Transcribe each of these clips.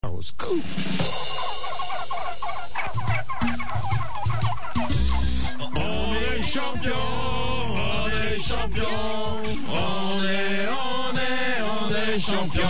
Au secours. On est champion, on est champion, on est champion.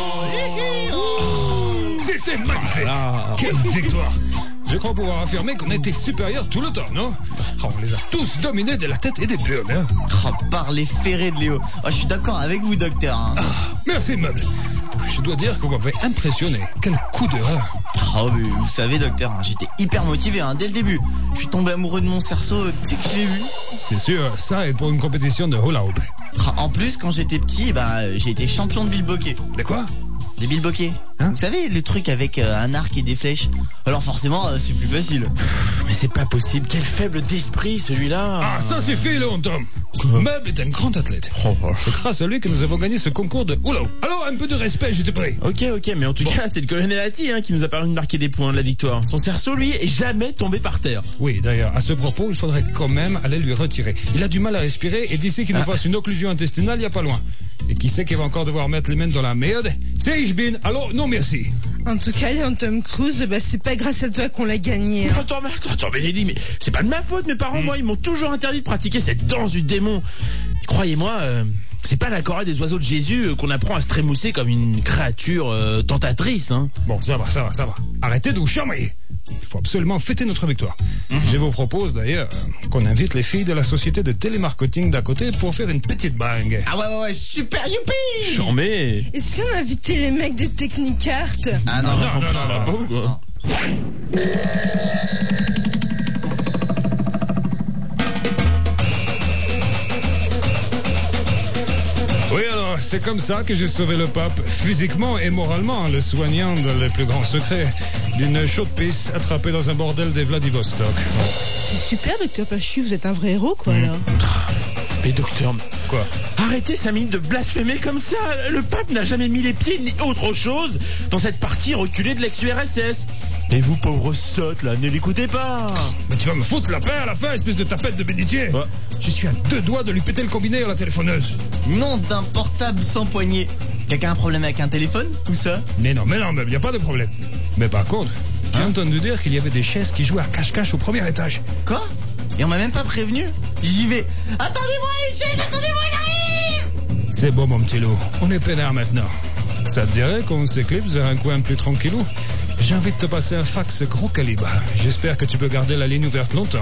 C'était magnifique. Quelle victoire. Je crois pouvoir affirmer qu'on a été supérieurs tout le temps, non? On les a tous dominés de la tête et des pieds, hein? Par les ferrés de Léo. Je suis d'accord avec vous, docteur. Hein. Merci, Meuble. Je dois dire qu'on m'avait impressionné. Quel coup de rein. Mais vous savez, docteur, j'étais hyper motivé dès le début. Je suis tombé amoureux de mon cerceau dès que je l'ai vu. C'est sûr, ça est pour une compétition de hula hoop. En plus, quand j'étais petit, j'ai été champion de bilboquet. De quoi? Des bilboquets. Vous savez, le truc avec un arc et des flèches. Alors forcément, c'est plus facile. Mais c'est pas possible. Quel faible d'esprit, celui-là. Ah, ça suffit, Léon Tom. Meuble est un grand athlète. C'est grâce à lui que nous avons gagné ce concours de hula hoop. Alors, un peu de respect, je te prie. Ok, mais en tout cas, c'est le colonel Hattie qui nous a permis de marquer des points de la victoire. Son cerceau, lui, est jamais tombé par terre. Oui, d'ailleurs, à ce propos, il faudrait quand même aller lui retirer. Il a du mal à respirer et d'ici qu'il nous fasse une occlusion intestinale, il n'y a pas loin. Et qui sait qu'il va encore devoir mettre les mains dans la merde? C'est Ishbin. Alors, non merci. En tout cas, Léon Tom Cruise, c'est pas grâce à toi qu'on l'a gagné. Attends, Benedi, mais c'est pas de ma faute. Mes parents, moi, ils m'ont toujours interdit de pratiquer cette danse du démon. Et croyez-moi, c'est pas la chorale des oiseaux de Jésus qu'on apprend à se trémousser comme une créature tentatrice. Hein. Bon, ça va. Arrêtez de vous charmer. Il faut absolument fêter notre victoire. Je vous propose d'ailleurs qu'on invite les filles de la société de télémarketing d'à côté pour faire une petite bang. Ah ouais, super, youpi! Charmé. Et si on invitait les mecs de Technicart? Ah non, ça va pas, quoi. Oui, alors, c'est comme ça que j'ai sauvé le pape, physiquement et moralement, le soignant dans les plus grands secrets d'une chaude pisse attrapée dans un bordel des Vladivostok. C'est super, docteur Pachu, vous êtes un vrai héros, quoi, là. Mais docteur... Quoi? Arrêtez 5 minutes de blasphémer comme ça. Le pape n'a jamais mis les pieds ni autre chose dans cette partie reculée de l'ex-URSS. Et vous, pauvre sotte, là, ne l'écoutez pas. Mais tu vas me foutre la paix à la fin, espèce de tapette de bénitier. Ouais. Je suis à 2 doigts de lui péter le combiné à la téléphoneuse. Nom d'un portable sans poignée. Quelqu'un a un problème avec un téléphone ou ça? Mais non, il n'y a pas de problème. Mais par contre, j'ai entendu dire qu'il y avait des chaises qui jouaient à cache-cache au premier étage. Quoi? Et on m'a même pas prévenu? J'y vais. Attendez-moi les chaises, attendez-moi, j'arrive! C'est bon, mon petit loup. On est peinard maintenant. Ça te dirait qu'on s'éclipse vers un coin plus tranquillou? J'ai envie de te passer un fax gros calibre. J'espère que tu peux garder la ligne ouverte longtemps.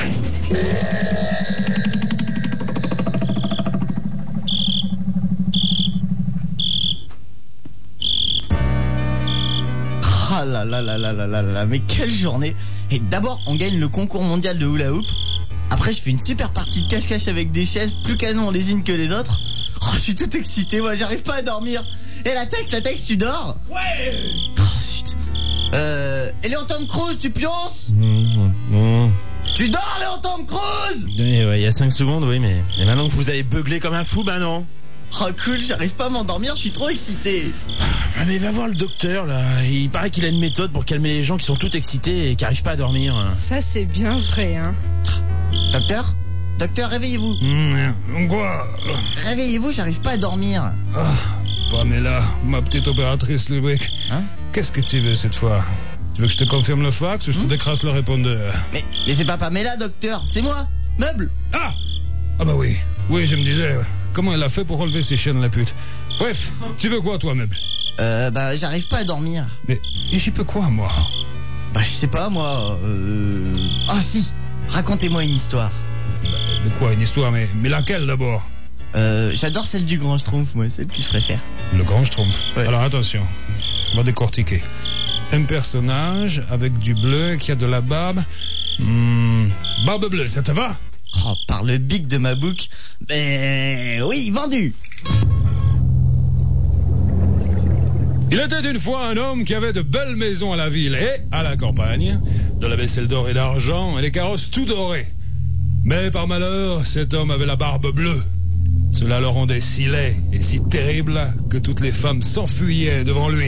Ah là, mais quelle journée! Et d'abord, on gagne le concours mondial de hula hoop. Après, je fais une super partie de cache-cache avec des chaises plus canons les unes que les autres. Je suis tout excité, moi, j'arrive pas à dormir. Et la Tex, tu dors? Ouais! Zut. Et Léon Tom Cruise, tu pionces? Tu dors, Léon Tom Cruise? Oui, il y a 5 secondes, oui, mais maintenant que vous avez beuglé comme un fou, non. Oh cool, j'arrive pas à m'endormir, je suis trop excité. Mais va voir le docteur, là. Il paraît qu'il a une méthode pour calmer les gens qui sont tout excités et qui arrivent pas à dormir. Ça, c'est bien vrai, hein. Docteur, réveillez-vous. Quoi? Réveillez-vous, j'arrive pas à dormir. Pamela, ma petite opératrice Ludwig. Qu'est-ce que tu veux cette fois? Tu veux que je te confirme le fax ou je te décrasse le répondeur? Mais c'est pas Pamela, docteur, c'est moi, Meuble. Ah bah oui, je me disais, comment elle a fait pour relever ses chaînes, la pute? Bref, tu veux quoi, toi, Meuble? J'arrive pas à dormir. Mais j'y peux quoi, moi? Je sais pas, moi, Ah si, racontez-moi une histoire. De quoi, une histoire? Mais laquelle, d'abord? J'adore celle du Grand Schtroumpf, moi, celle que je préfère. Le Grand Schtroumpf? Ouais. Alors, attention, on va décortiquer. Un personnage avec du bleu qui a de la barbe. Barbe bleue, ça te va? Par le bic de ma boucle. Oui, vendu. Il était une fois un homme qui avait de belles maisons à la ville et à la campagne, de la vaisselle d'or et d'argent et des carrosses tout dorés. Mais par malheur, cet homme avait la barbe bleue. Cela le rendait si laid et si terrible que toutes les femmes s'enfuyaient devant lui.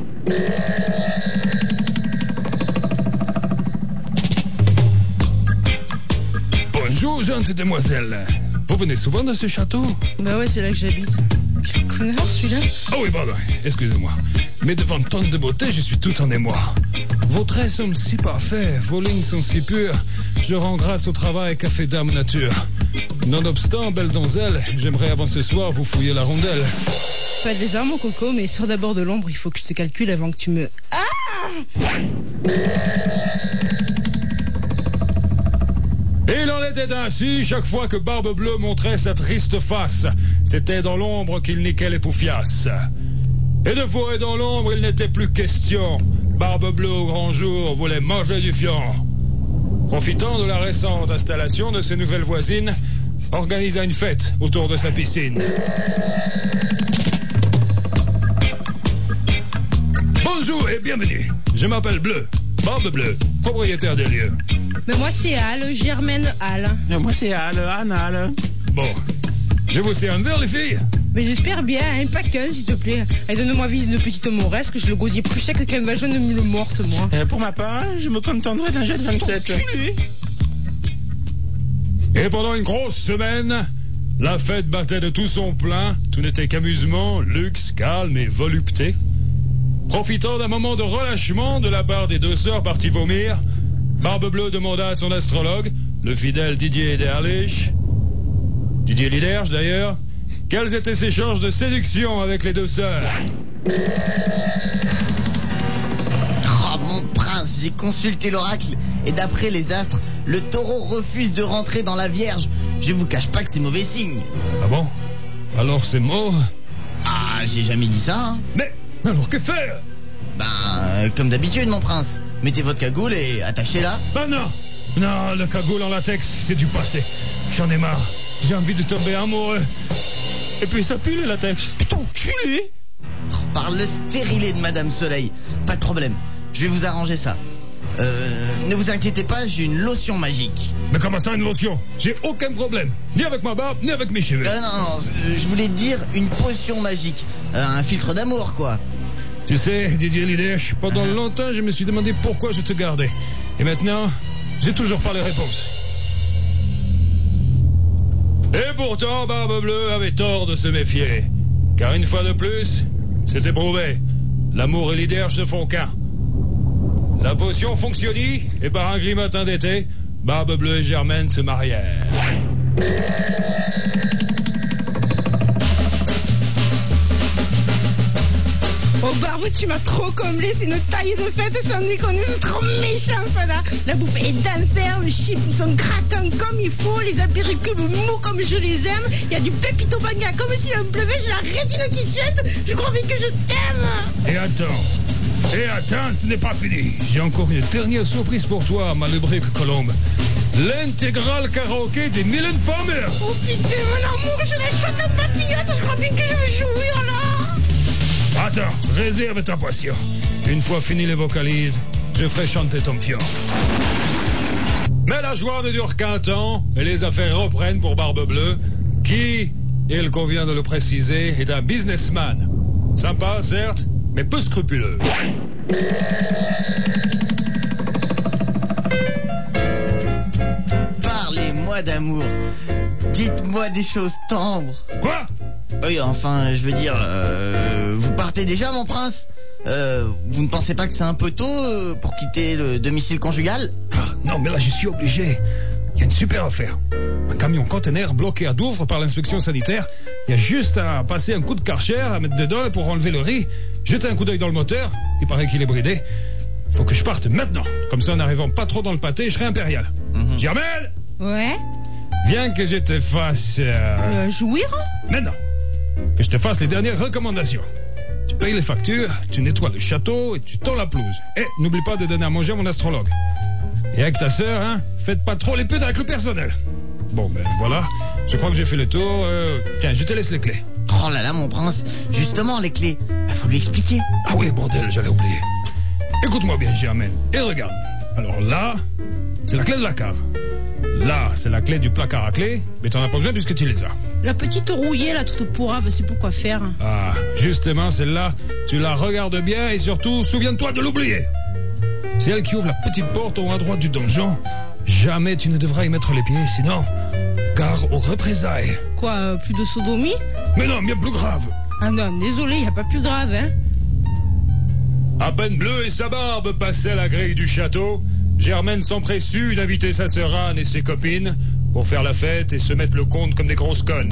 Bonjour, gentes demoiselles. Vous venez souvent de ce château? Bah ouais, c'est là que j'habite. Quel connard, celui-là. Oh oui, pardon, excusez-moi. Mais devant tant de beauté, je suis tout en émoi. Vos traits sont si parfaits, vos lignes sont si pures. Je rends grâce au travail qu'a fait Dame Nature. Nonobstant, belle donzelle, j'aimerais avant ce soir vous fouiller la rondelle. Pas des armes, mon coco, mais sors d'abord de l'ombre, il faut que je te calcule avant que tu me... Il en était ainsi chaque fois que Barbe Bleue montrait sa triste face. C'était dans l'ombre qu'il niquait les poufiasses. Et de fourrer dans l'ombre, il n'était plus question. Barbe Bleue au grand jour voulait manger du fion. Profitant de la récente installation de ses nouvelles voisines, organisa une fête autour de sa piscine. Bonjour et bienvenue. Je m'appelle Bleu, Barbe Bleue, propriétaire des lieux. Mais moi c'est Al, Germaine Al. Moi c'est Anal. Bon, je vous sers un verre les filles. Mais j'espère bien, hein, pas qu'un s'il te plaît. Allez, donne-moi vie de petite mauresque, je le gosier plus sec qu'un vagin de mule morte, moi. Pour ma part, je me contenterai d'un jet de 27. Et pendant une grosse semaine, la fête battait de tout son plein. Tout n'était qu'amusement, luxe, calme et volupté. Profitant d'un moment de relâchement de la part des deux sœurs parties vomir, Barbe Bleue demanda à son astrologue, le fidèle Didier Liderge, d'ailleurs, quelles étaient ses chances de séduction avec les deux sœurs. Oh mon prince, j'ai consulté l'oracle et d'après les astres, le taureau refuse de rentrer dans la Vierge. Je vous cache pas que c'est mauvais signe. Ah bon? Alors c'est mort? Ah, j'ai jamais dit ça, hein. Mais alors que faire? Comme d'habitude, mon prince. Mettez votre cagoule et attachez-la. Ah non! Non, le cagoule en latex, c'est du passé. J'en ai marre. J'ai envie de tomber amoureux. Et puis ça pue le latex. Putain, enculé! Par le stérilé de Madame Soleil. Pas de problème. Je vais vous arranger ça. Ne vous inquiétez pas, j'ai une lotion magique. Mais comment ça, une lotion? J'ai aucun problème. Ni avec ma barbe, ni avec mes cheveux. Non, je voulais dire une potion magique. Un filtre d'amour, quoi. Tu sais, Didier Liderge, pendant longtemps, je me suis demandé pourquoi je te gardais. Et maintenant, j'ai toujours pas les réponses. Et pourtant, Barbe Bleue avait tort de se méfier. Car une fois de plus, c'était prouvé. L'amour et Liderge ne font qu'un. La potion fonctionnit, et par un grimotin d'été, Barbe Bleue et Germaine se marièrent. Oh Barbe, tu m'as trop comblé, c'est une taille de fête, sans déconner, c'est trop méchant, Fada. La bouffe est d'enfer, les chiffres sont craquants comme il faut, les apéricules mous comme je les aime, il y a du pépito bagna comme s'il en pleuvait, j'ai la rétine qui suinte, je crois bien que je t'aime. Et attends, ce n'est pas fini. J'ai encore une dernière surprise pour toi, ma lubrique colombe. L'intégrale karaoké des Mylène Farmer. Oh putain, mon amour, je la chante en papillote, je crois bien que je vais jouir là. Attends, réserve ta passion. Une fois fini les vocalises, je ferai chanter ton fion. Mais la joie ne dure qu'un temps, et les affaires reprennent pour Barbe Bleue, qui, il convient de le préciser, est un businessman. Sympa, certes, mais peu scrupuleux. Parlez-moi d'amour. Dites-moi des choses tendres. Quoi? Oui, enfin, je veux dire, vous partez déjà, mon prince? Vous ne pensez pas que c'est un peu tôt pour quitter le domicile conjugal? Non, mais là, je suis obligé. Il y a une super affaire. Un camion conteneur bloqué à Douvres par l'inspection sanitaire. Il y a juste à passer un coup de Karcher, à mettre dedans pour enlever le riz, jeter un coup d'œil dans le moteur. Il paraît qu'il est bridé. Faut que je parte maintenant. Comme ça, en n'arrivant pas trop dans le pâté, je serai impérial. Germaine! Ouais? Viens que je te fasse... Jouir? Maintenant, que je te fasse les dernières recommandations. Tu payes les factures, tu nettoies le château et tu tends la pelouse. Et n'oublie pas de donner à manger à mon astrologue. Et avec ta sœur, hein, faites pas trop les putes avec le personnel. Bon, ben voilà, je crois que j'ai fait le tour. Tiens, je te laisse les clés. Oh là là, mon prince, justement, les clés. Faut lui expliquer. Ah oui, bordel, j'allais oublier. Écoute-moi bien, Germaine, et regarde. Alors là, c'est la clé de la cave. Là, c'est la clé du placard à clé, mais t'en as pas besoin puisque tu les as. La petite rouillée, là, toute pourrave, c'est pourquoi faire. Ah, justement, celle-là, tu la regardes bien et surtout, souviens-toi de l'oublier. C'est elle qui ouvre la petite porte au haut à droite du donjon. Jamais tu ne devras y mettre les pieds, sinon, gare aux représailles. Quoi, plus de sodomie? Mais non, bien plus grave. Ah non, désolé, y a pas plus grave, hein. À peine Bleu et sa barbe passaient à la grille du château, Germaine s'empressut d'inviter sa sœur Anne et ses copines pour faire la fête et se mettre le compte comme des grosses connes.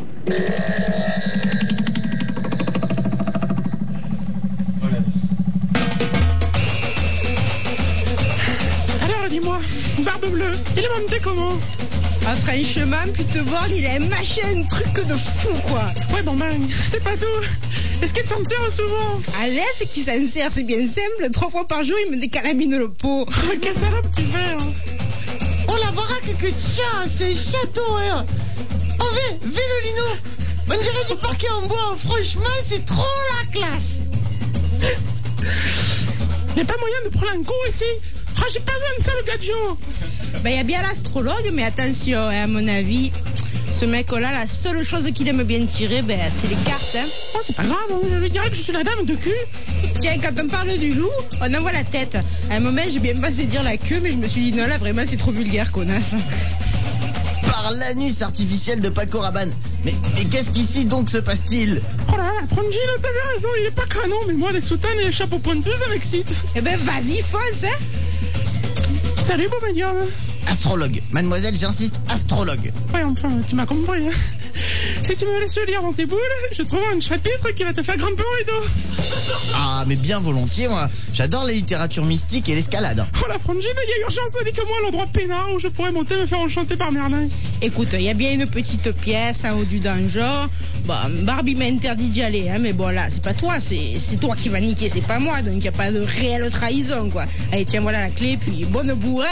Alors, dis-moi, Barbe Bleue, il est monté comment? Ah, franchement, putain borne, il a un truc de fou, quoi. Ouais, bon ben, c'est pas tout. Est-ce qu'il s'en sert souvent? Allez, c'est qui s'en sert, c'est bien simple. 3 fois par jour, il me décalamine le pot. Quelle salope tu fais, hein? Oh la baraque que tiens, c'est château, hein. Oh, Vélolino, on dirait du parquet en bois. Franchement, c'est trop la classe. Y'a pas moyen de prendre un coup ici? Ah, j'ai pas besoin de ça, le gadjo. Ben, y a bien l'astrologue, mais attention, hein, à mon avis, ce mec-là, la seule chose qu'il aime bien tirer, ben, c'est les cartes, hein. Oh, c'est pas grave, je lui dirais que je suis la dame de cul. Tiens, quand on parle du loup, on envoie la tête. À un moment, j'ai bien pensé dire la queue, mais je me suis dit, non, là, vraiment, c'est trop vulgaire, connasse. Par l'anus artificiel de Paco Rabanne. Mais qu'est-ce qu'ici donc se passe-t-il? Oh là là, Frangine, t'avais raison, il est pas canon, mais moi, les soutanes et les chapeaux pointus, ça m'excite. Eh ben, vas-y, fonce, hein. Salut, beau médium. Astrologue. Mademoiselle, j'insiste, astrologue. Ouais, enfin, tu m'as compris. Hein. Si tu me laisses lire dans tes boules, je trouve un chapitre qui va te faire grimper au rideau. Ah, mais bien volontiers, moi. J'adore la littérature mystique et l'escalade. Oh la Frangine, il y a urgence, indique-moi l'endroit peinard où je pourrais monter me faire enchanter par Merlin. Écoute, il y a bien une petite pièce en haut du donjon. Bon, Barbie m'a interdit d'y aller, hein, mais bon, là, c'est pas toi, c'est toi qui vas niquer, c'est pas moi, donc il n'y a pas de réelle trahison, quoi. Allez, tiens, voilà la clé, puis bonne bourrée.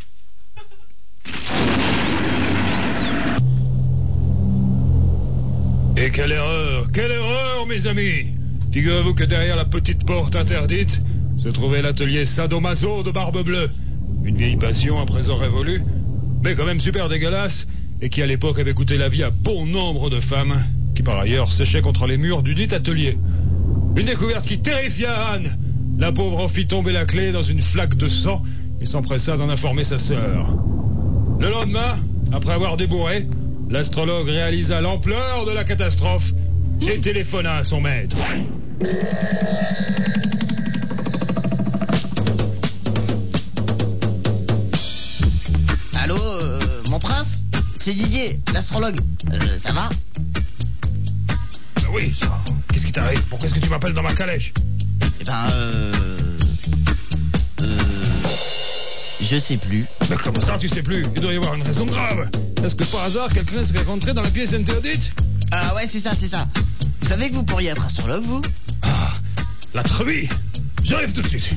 Et quelle erreur, mes amis! Figurez-vous que derrière la petite porte interdite se trouvait l'atelier sadomaso de Barbe Bleue. Une vieille passion à présent révolue, mais quand même super dégueulasse, et qui à l'époque avait coûté la vie à bon nombre de femmes, qui par ailleurs séchaient contre les murs du dit atelier. Une découverte qui terrifia Anne. La pauvre en fit tomber la clé dans une flaque de sang et s'empressa d'en informer sa sœur. Le lendemain, après avoir débourré, l'astrologue réalisa l'ampleur de la catastrophe et téléphona à son maître. Allô, mon prince? C'est Didier, l'astrologue. Ça va? Oui, ça. Qu'est-ce qui t'arrive? Pourquoi est-ce que tu m'appelles dans ma calèche? Eh ben, je sais plus. Mais comment ça, tu sais plus? Il doit y avoir une raison grave. Est-ce que par hasard, quelqu'un serait rentré dans la pièce interdite? Ah ouais, c'est ça. Vous savez que vous pourriez être astrologue, vous? Ah, la treville. J'arrive tout de suite.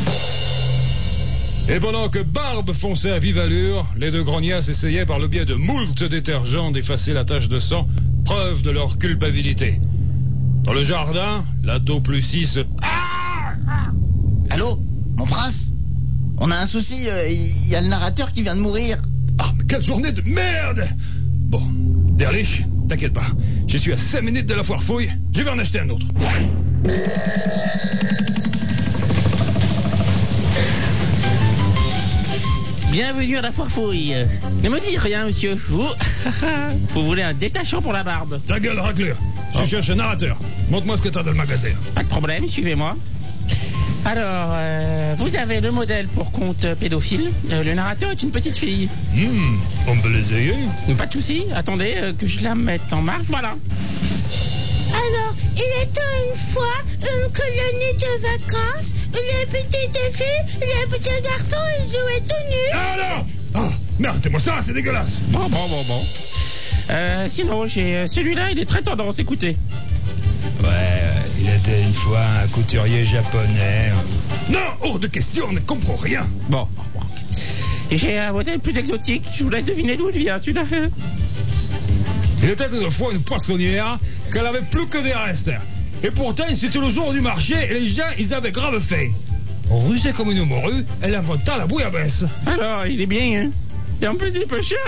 Et pendant que Barbe fonçait à vive allure, les deux grognasses essayaient par le biais de moult détergents d'effacer la tache de sang, preuve de leur culpabilité. Dans le jardin, la taux plus 6... Allô, mon prince? On a un souci, il y a le narrateur qui vient de mourir. Ah, mais quelle journée de merde! Bon, Derlich, t'inquiète pas. Je suis à 5 minutes de la foire fouille, je vais en acheter un autre. Bienvenue à la foire fouille. Ne me dites rien, monsieur. Vous voulez un détachant pour la barbe? Ta gueule, raclure. Je cherche un narrateur. Montre-moi ce que t'as dans le magasin. Pas de problème, suivez-moi. Alors, vous avez le modèle pour conte pédophile. Le narrateur est une petite fille. On peut l'essayer. Pas de souci. Attendez que je la mette en marche. Voilà. Alors, il était une fois une colonie de vacances. Les petites filles, les petits garçons, ils jouaient tout nus. Ah non! Ah, mais arrêtez-moi ça, c'est dégueulasse. Bon. Sinon, j'ai celui-là, il est très tendance. Écoutez. Ouais, il était une fois un couturier japonais. Non, hors de question, on ne comprend rien. Bon. Et j'ai un modèle plus exotique. Je vous laisse deviner d'où il vient, celui-là. Il était une fois une poissonnière qu'elle avait plus que des restes. Et pourtant, c'était le jour du marché et les gens, ils avaient grave fait. Rusée comme une morue, elle inventa la bouillabaisse. Alors, il est bien, hein? Et en plus, il est peu cher.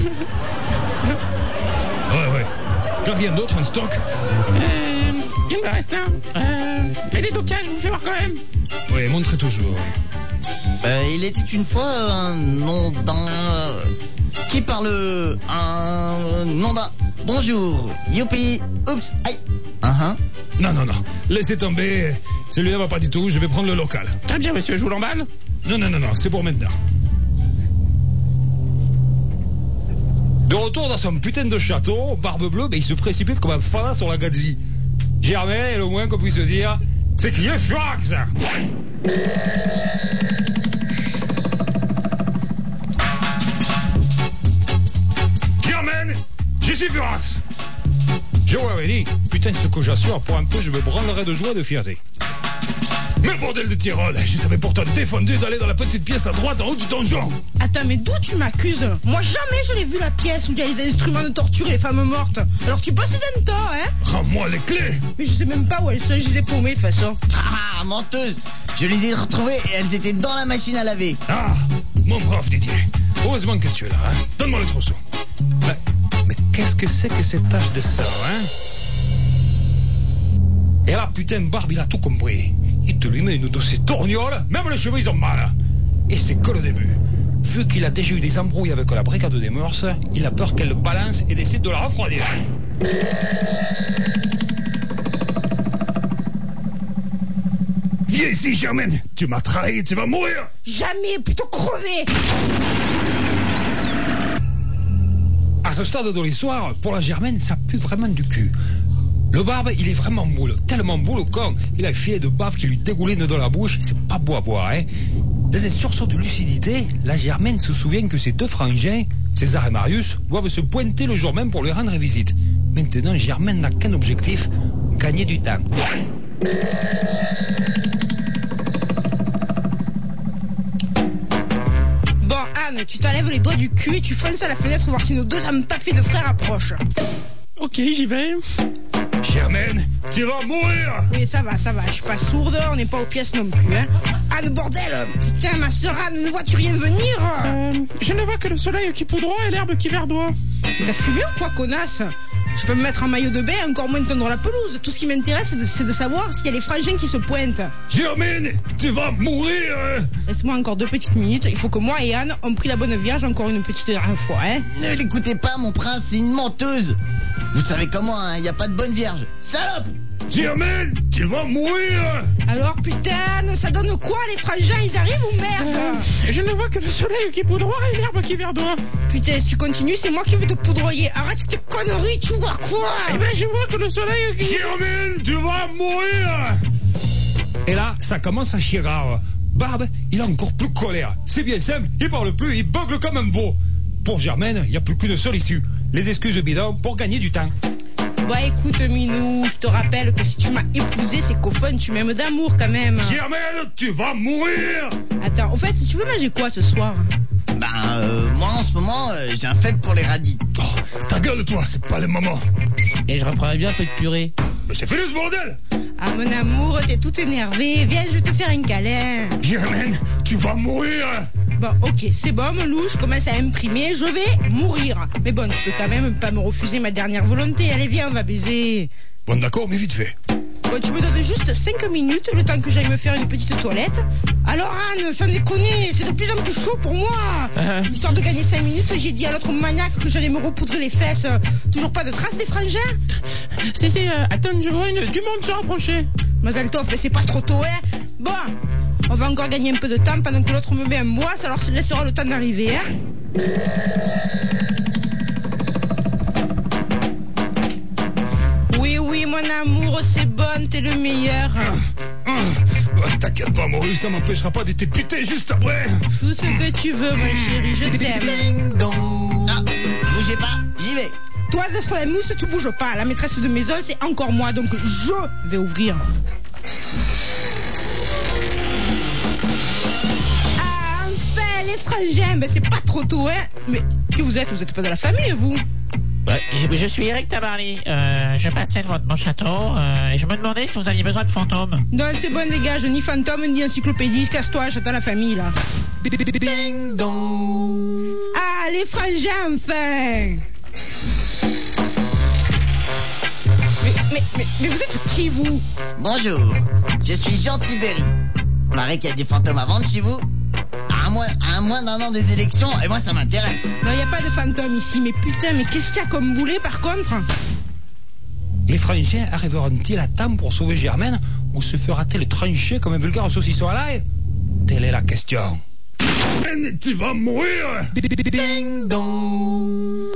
Ouais. T'as rien d'autre en stock? Il me reste un. Et les tocages, je vous fais voir quand même. Oui, montrez toujours. Il était une fois un nom d'un... Qui parle un nom d'un... Bonjour, youpi, oups, aïe. Non. Laissez tomber. Celui-là va pas du tout, je vais prendre le local. Très bien, monsieur, je vous l'emballe. Non, c'est pour maintenant. De retour dans son putain de château, Barbe Bleue, il se précipite comme un fanat sur la gadji. Germaine, le moins qu'on puisse dire, c'est qu'il est Furax. Germaine, je suis Furax. Je vous l'avais dit, putain, ce que j'assure, pour un peu, je me branlerai de joie et de fierté. Mais bordel de Tyrol, je t'avais pourtant défendu d'aller dans la petite pièce à droite en haut du donjon. Attends, mais d'où tu m'accuses? Moi, jamais je l'ai vu la pièce où il y a les instruments de torture et les femmes mortes. Alors tu passes d'un temps, hein? Rends-moi les clés. Mais je sais même pas où elles sont, je les ai paumées de toute façon. Ah, menteuse. Je les ai retrouvées et elles étaient dans la machine à laver. Ah, mon brave Didier. Heureusement que tu es là, hein. Donne-moi le trousseau. Mais qu'est-ce que c'est que cette tache de sang, hein? Et là, putain, Barbe, il a tout compris. Il te lui met une de ces tournioles, même les cheveux, ils ont mal. Et c'est que le début. Vu qu'il a déjà eu des embrouilles avec la brigade des mœurs, il a peur qu'elle le balance et décide de la refroidir. Viens ici, Germaine. Tu m'as trahi, tu vas mourir. Jamais, plutôt crever. À ce stade de l'histoire, pour la Germaine, ça pue vraiment du cul. Le Barbe, il est vraiment boule, tellement boule au con. Il a un filet de bave qui lui dégouline dans la bouche, c'est pas beau à voir, hein. Dans un sursaut de lucidité, la Germaine se souvient que ses deux frangins, César et Marius, doivent se pointer le jour même pour lui rendre visite. Maintenant, Germaine n'a qu'un objectif, gagner du temps. Bon, Anne, tu t'enlèves les doigts du cul et tu fonces à la fenêtre voir si nos deux âmes taffées de frères approchent. Ok, j'y vais. Germaine, tu vas mourir. Oui, ça va, je suis pas sourde, on n'est pas aux pièces non plus, hein. Anne, bordel, putain, ma sœur Anne, ne vois-tu rien venir? Je ne vois que le soleil qui poudroie et l'herbe qui verdoie. Mais t'as fumé ou quoi, connasse? Je peux me mettre en maillot de bain, encore moins tendre la pelouse. Tout ce qui m'intéresse, c'est de savoir s'il y a les frangins qui se pointent. Germaine, tu vas mourir. Laisse-moi encore 2 petites minutes. Il faut que moi et Anne ont pris la bonne vierge encore une petite dernière fois, hein. Ne l'écoutez pas, mon prince, c'est une menteuse. Vous savez comment, hein, y a pas de bonne vierge. Salope! Germaine, tu vas mourir. Alors, putain, ça donne quoi, les frangins? Ils arrivent ou merde? Je ne vois que le soleil qui poudroie et l'herbe qui verdoie. Putain, si tu continues, c'est moi qui vais te poudroyer. Arrête tes conneries, tu vois quoi? Eh ben, je vois que le soleil qui... Germaine, tu vas mourir. Et là, ça commence à chier grave. Barbe, il a encore plus colère. C'est bien simple, il parle plus, il bugle comme un veau. Pour Germaine, il n'y a plus qu'une seule issue. Les excuses bidons pour gagner du temps. Bah écoute, Minou, je te rappelle que si tu m'as épousé, c'est qu'au fond, tu m'aimes d'amour quand même. Germaine, tu vas mourir. Attends, au fait, tu veux manger quoi ce soir? Moi en ce moment, j'ai un faible pour les radis. Oh, ta gueule, toi, c'est pas le moment. Et je reprendrais bien un peu de purée. Mais c'est fini ce bordel. Ah mon amour, t'es tout énervé. Viens, je vais te faire un câlin. Germaine, tu vas mourir. Bon, ok, c'est bon, mon loup, je commence à imprimer, je vais mourir. Mais bon, tu peux quand même pas me refuser ma dernière volonté. Allez, viens, on va baiser. Bon, d'accord, mais vite fait. Bon, tu me donnes juste 5 minutes, le temps que j'aille me faire une petite toilette. Alors, Anne, sans déconner, c'est de plus en plus chaud pour moi. Histoire de gagner 5 minutes, j'ai dit à l'autre maniaque que j'allais me repoudrer les fesses. Toujours pas de traces des frangins? Si, attends, je vois du monde se rapprocher. Mazel tov, mais c'est pas trop tôt, hein. Bon, on va encore gagner un peu de temps pendant que l'autre me met un bois, ça leur laissera le temps d'arriver, hein. Oui, mon amour, c'est bon, t'es le meilleur. T'inquiète pas, Maurice, ça m'empêchera pas de te buter juste après. Tout ce que tu veux, mon chéri, je t'aime. Ding dong. Ah, bougez pas, j'y vais. Toi, Zestramous, tu bouges pas. La maîtresse de maison, c'est encore moi, donc je vais ouvrir. Ah, enfin, les frangins, ben c'est pas trop tôt, hein. Mais qui vous êtes pas de la famille, vous? Ouais, je suis Eric Tabarly. Je passais devant mon château et je me demandais si vous aviez besoin de fantômes. Non, c'est bon, dégage, ni fantôme, ni encyclopédie. Casse-toi, j'attends la famille, là. Ding dong. Ah, les frangins, enfin. Mais vous êtes qui, vous? Bonjour, je suis Jean Tibéri. Paraît qu'il y a des fantômes à vendre chez vous. À moins d'un an des élections, et moi ça m'intéresse. Non, y a pas de fantômes ici, mais putain, mais qu'est-ce qu'il y a comme boulet par contre? Les frangins arriveront-ils à temps pour sauver Germaine ou se fera-t-elle trancher comme un vulgaire saucisson à l'ail? Telle est la question. Tu vas mourir. Ding dong.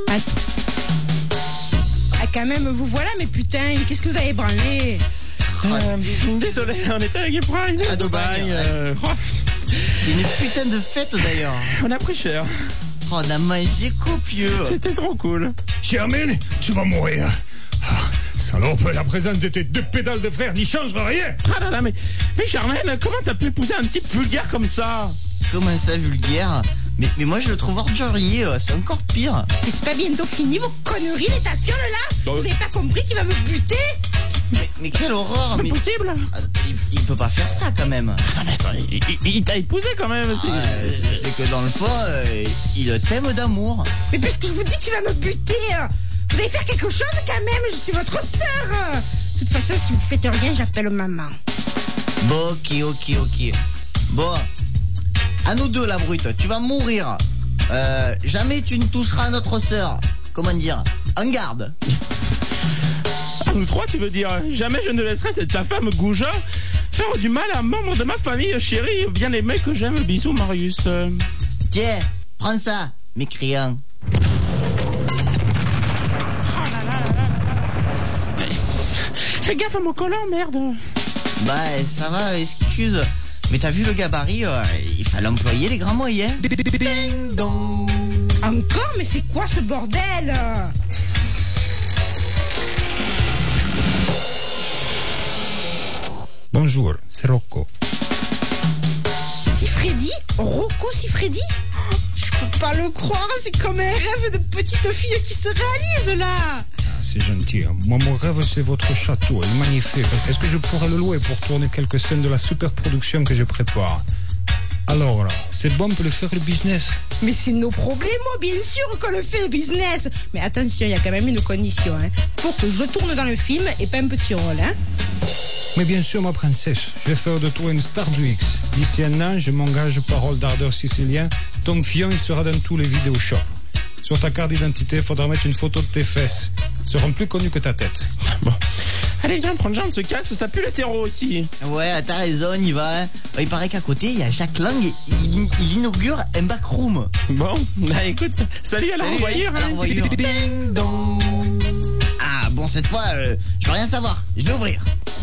Ah, quand même, vous voilà, mais putain, qu'est-ce que vous avez branlé? Désolé, on était avec Brian À Dubaï, C'est une putain de fête d'ailleurs. on a pris cher. Oh, on a mangé copieux. C'était trop cool. Germaine, tu vas mourir. Ah, salope, la présence de tes 2 pédales de frère n'y changera rien. Ah là là, mais Germaine, comment t'as pu épouser un type vulgaire comme ça? Comment ça, vulgaire? Mais moi je le trouve ordurier, c'est encore pire. Mais c'est pas bientôt fini vos conneries, les tafioles là? Vous avez pas compris qu'il va me buter? Mais quelle horreur. C'est possible. Il peut pas faire ça quand même. Ah mais attends, il t'a épousé quand même. C'est que dans le fond, il t'aime d'amour. Mais puisque je vous dis qu'il va me buter, vous allez faire quelque chose quand même, je suis votre sœur. De toute façon, si vous faites rien, j'appelle maman. Bon, ok. Bon, à nous deux la brute, tu vas mourir. Jamais tu ne toucheras à notre sœur. Comment dire? En garde. À nous 3, tu veux dire? Jamais je ne laisserai cette ta femme Gouja faire du mal à un membre de ma famille chérie, bien aimé que j'aime. Bisous Marius. Tiens, prends ça, mécréant. Fais gaffe à mon collant, merde. Bah, ça va, excuse. Mais t'as vu le gabarit, il fallait employer les grands moyens. Ding dong. Encore? Mais c'est quoi ce bordel? Bonjour, c'est Rocco. Sifredi? Rocco Sifredi? Oh, je peux pas le croire, c'est comme un rêve de petite fille qui se réalise là. C'est gentil. Moi, mon rêve, c'est votre château. Il est magnifique. Est-ce que je pourrais le louer pour tourner quelques scènes de la super production que je prépare? Alors, c'est bon pour le faire le business. Mais c'est nos problèmes, bien sûr qu'on le fait le business. Mais attention, il y a quand même une condition. Faut que je tourne dans le film et pas un petit rôle. Mais bien sûr, ma princesse, je vais faire de toi une star du X. D'ici un an, je m'engage parole d'ardeur sicilien. Ton fion, il sera dans tous les vidéoshops. Sur ta carte d'identité, il faudra mettre une photo de tes fesses. Elles seront plus connues que ta tête. Bon. Allez, viens, prendre Jean, se casse, ça pue l'hétéro ici. Ouais, t'as raison, il va. Il paraît qu'à côté, il y a Jacques Lang et il inaugure un backroom. Bon, bah écoute, salut à la revoyure. Ding dong. Ah, bon, cette fois, je veux rien savoir. Je vais ouvrir.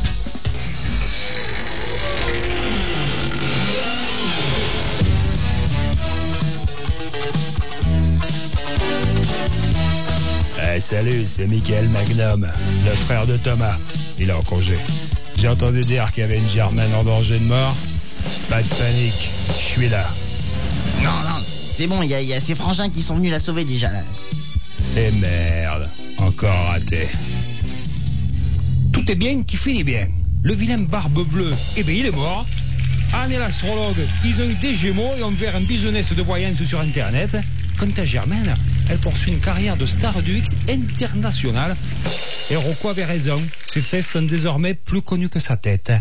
Salut, c'est Michael Magnum, le frère de Thomas. Il est en congé. J'ai entendu dire qu'il y avait une Germaine en danger de mort. Pas de panique, je suis là. Non, c'est bon, il y a ses frangins qui sont venus la sauver déjà. Là. Et merde, encore raté. Tout est bien qui finit bien. Le vilain barbe bleue, eh bien il est mort. Anne et l'astrologue, ils ont eu des gémeaux et ont ouvert un business de voyance sur Internet. Quant à Germaine, elle poursuit une carrière de star du X internationale. Et Rocco avait raison, ses fesses sont désormais plus connues que sa tête.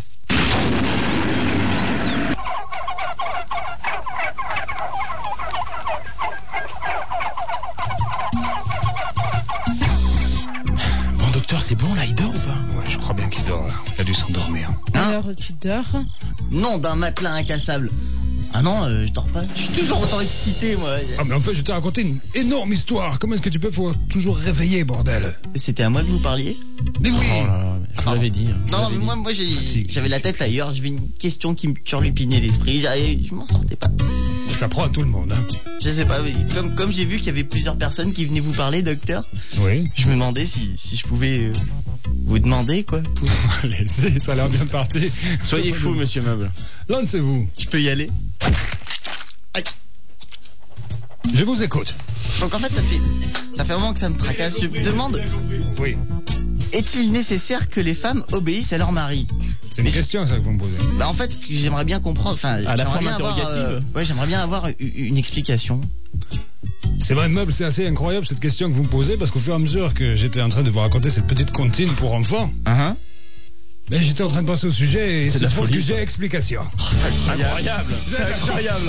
Bon docteur, c'est bon là, il dort ou pas? Ouais, je crois bien qu'il dort là. Il a dû s'endormir. Alors, tu dors? Non, d'un matelas incassable. Ah non, je dors pas. Je suis toujours autant excité, moi. Ah mais en fait, je t'ai raconté une énorme histoire. Comment est-ce que tu peux toujours réveiller, bordel? C'était à moi que vous parliez? Mais oui. Oh là là, je vous l'avais dit. Non, mais moi j'avais la tête ailleurs. J'avais une question qui me turlupinait l'esprit. Je m'en sortais pas. Ça prend à tout le monde, hein. Je sais pas, mais comme j'ai vu qu'il y avait plusieurs personnes qui venaient vous parler, docteur. Oui. Je me demandais si je pouvais vous demander, quoi. Allez, ça a l'air bien parti. Soyez fou, monsieur Meuble. Lancez-vous. Je peux y aller? Aïe. Je vous écoute. Donc en fait, ça fait vraiment que ça me tracasse. Je me demande, Oui. est-il nécessaire que les femmes obéissent à leur mari? C'est une question, ça, que vous me posez. Bah en fait, j'aimerais bien comprendre. Enfin, À la j'aimerais forme bien avoir, interrogative. j'aimerais bien avoir une explication. C'est vrai, Meuble, c'est assez incroyable cette question que vous me posez, parce qu'au fur et à mesure que j'étais en train de vous raconter cette petite comptine pour enfants, mais j'étais en train de passer au sujet et C'est il de la se trouve folie, que j'ai ça. explication. Incroyable. C'est incroyable.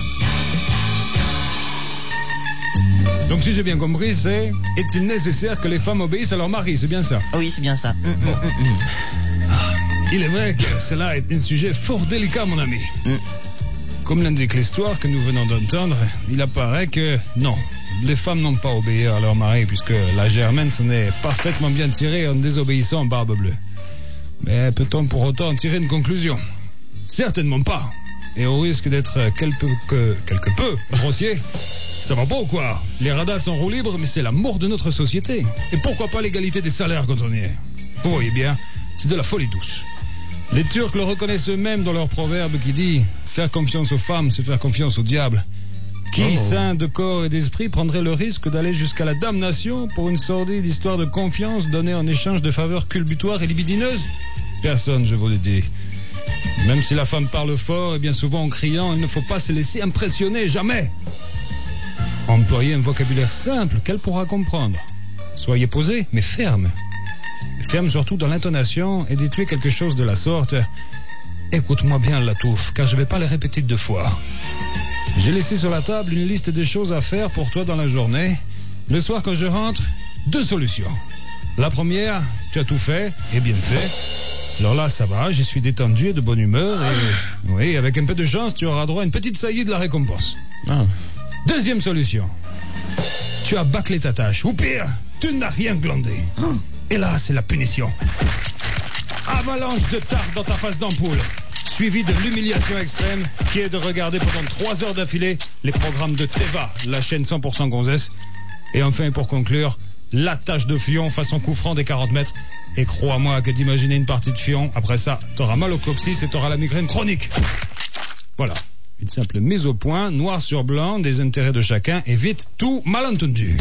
Donc si j'ai bien compris, c'est est-il nécessaire que les femmes obéissent à leur mari? C'est bien ça. Oui, c'est bien ça. Il est vrai que cela est un sujet fort délicat, mon ami. Comme l'indique l'histoire que nous venons d'entendre, il apparaît que non, les femmes n'ont pas obéi à leur mari puisque la Germaine s'en est parfaitement bien tirée en désobéissant à Barbe Bleue. Mais peut-on pour autant en tirer une conclusion? Certainement pas. Et au risque d'être quelque peu grossier, ça va pas ou quoi? Les radars sont en roue libre, mais c'est la mort de notre société. Et pourquoi pas l'égalité des salaires quand on y est? Vous voyez bien, c'est de la folie douce. Les Turcs le reconnaissent eux-mêmes dans leur proverbe qui dit « Faire confiance aux femmes, c'est faire confiance au diable ». Qui, sain de corps et d'esprit, prendrait le risque d'aller jusqu'à la damnation pour une sordide histoire de confiance donnée en échange de faveurs culbutoires et libidineuses? Personne, je vous le dis. Même si la femme parle fort et bien souvent en criant, il ne faut pas se laisser impressionner, jamais. Employez un vocabulaire simple qu'elle pourra comprendre. Soyez posé, mais ferme. Ferme surtout dans l'intonation et dites-lui quelque chose de la sorte. Écoute-moi bien, la touffe, car je ne vais pas le répéter 2 fois. J'ai laissé sur la table une liste de choses à faire pour toi dans la journée. Le soir, quand je rentre, 2 solutions. La première, tu as tout fait, et bien fait. Alors là, ça va, je suis détendu et de bonne humeur. Et oui, avec un peu de chance, tu auras droit à une petite saillie de la récompense. Deuxième solution. Tu as bâclé ta tâche. Ou pire, tu n'as rien glandé. Et là, c'est la punition. Avalanche de tarte dans ta face d'ampoule. Suivi de l'humiliation extrême qui est de regarder pendant 3 heures d'affilée les programmes de Teva, la chaîne 100% gonzesse. Et enfin, pour conclure, la tâche de fion façon coup franc des 40 mètres. Et crois-moi que d'imaginer une partie de fion, après ça, t'auras mal au coccyx et t'auras la migraine chronique. Voilà. Une simple mise au point, noir sur blanc, des intérêts de chacun, évite tout malentendu.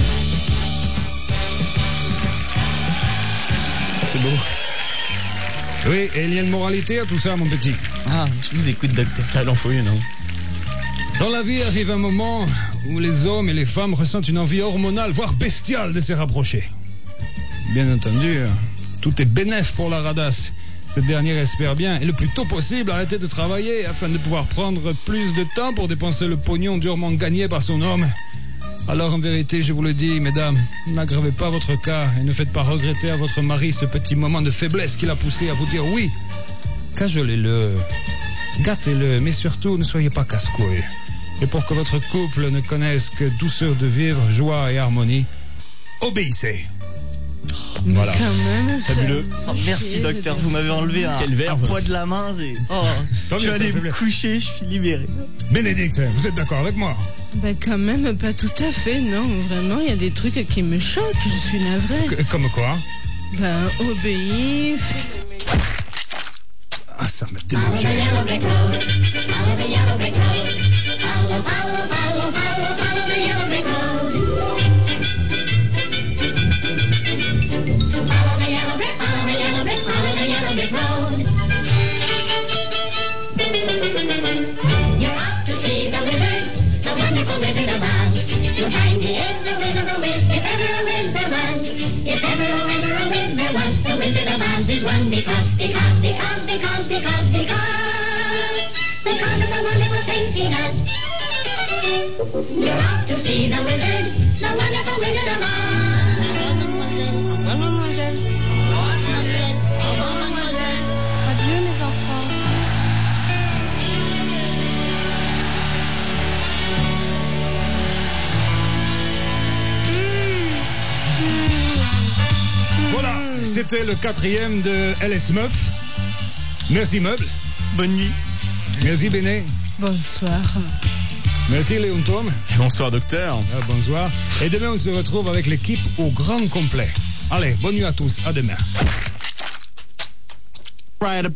C'est beau. Oui, et il y a une moralité à tout ça, mon petit. Ah, je vous écoute, docteur. Ah, il en faut une, hein. Dans la vie arrive un moment où les hommes et les femmes ressentent une envie hormonale, voire bestiale, de se rapprocher. Bien entendu, tout est bénef pour la radasse. Cette dernière espère bien, et le plus tôt possible, arrêter de travailler afin de pouvoir prendre plus de temps pour dépenser le pognon durement gagné par son homme. Alors en vérité, je vous le dis, mesdames, n'aggravez pas votre cas et ne faites pas regretter à votre mari ce petit moment de faiblesse qui l'a poussé à vous dire oui. Cajolez-le, gâtez-le, mais surtout ne soyez pas casse-couille. Et pour que votre couple ne connaisse que douceur de vivre, joie et harmonie, obéissez. Voilà. Fabuleux. Oh, merci, docteur, vous m'avez enlevé un poids de la main. Je vais aller me coucher, je suis libéré. Bénédicte, vous êtes d'accord avec moi? Ben quand même pas tout à fait, non. Vraiment, il y a des trucs qui me choquent, je suis navrée. Comme quoi? Ben, obéis, Ah, ça m'a dérangé. Because of the wonderful things he does. You're off to see the wizard, the wonderful Wizard of Oz. Mademoiselle. Adieu mes enfants. Voilà, c'était le 4e de LS Meuf. Merci Meuble. Bonne nuit. Merci Béné. bonsoir. Merci Léon Tom. Bonsoir docteur. Bonsoir. Et demain on se retrouve avec l'équipe au grand complet. Allez, bonne nuit à tous, à demain.